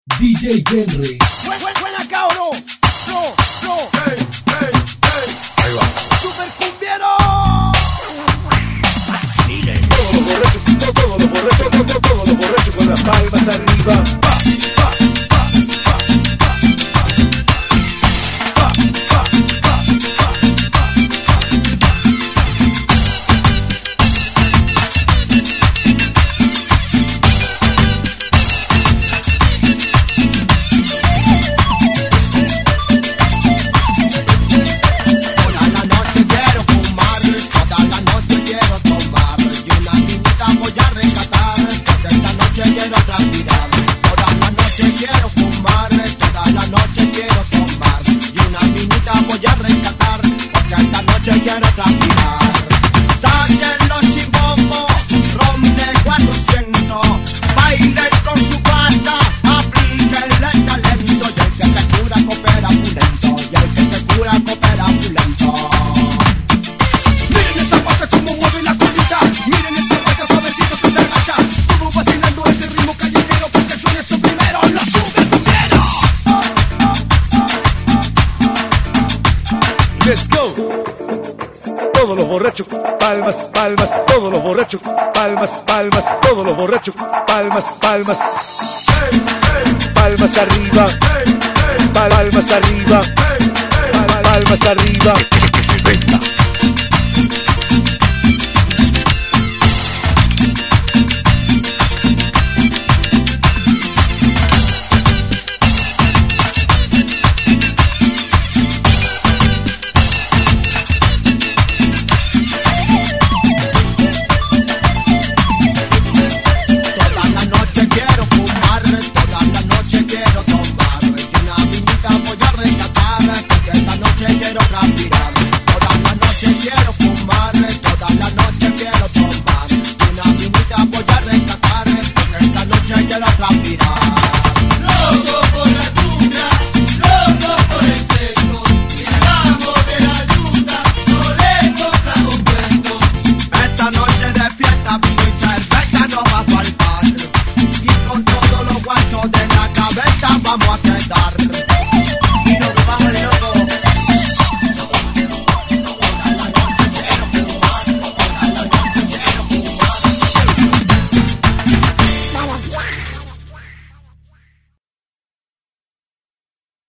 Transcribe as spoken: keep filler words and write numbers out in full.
D J Henry. Buena cabrón. No, no. Hey, hey, hey. Ahí va. Super cumbiero. Vacile. Todos los borrachos, todos los borrachos, todos los borrachos con las palmas arriba. Pa, pa, pa, pa, pa, pa, pa, pa, quiero transpirar. Saquen los chimbomos, ron de cuatrocientos. Bailen con su guacha, aplíquenle el talento. Y el que se cura coopera pulento. Y el que se cura coopera pulento. Miren esa guacha como mueve la colita. Miren esa guacha suavecito que se agacha. Todo vacilando este ritmo callejero. Porque suene su primero, lo sube primero. let's go. Todos los borrachos, palmas, palmas, todos los borrachos, palmas, palmas, todos los borrachos, palmas, palmas, hey, hey. Palmas arriba, hey, hey. Palmas arriba, hey, hey. Palmas arriba.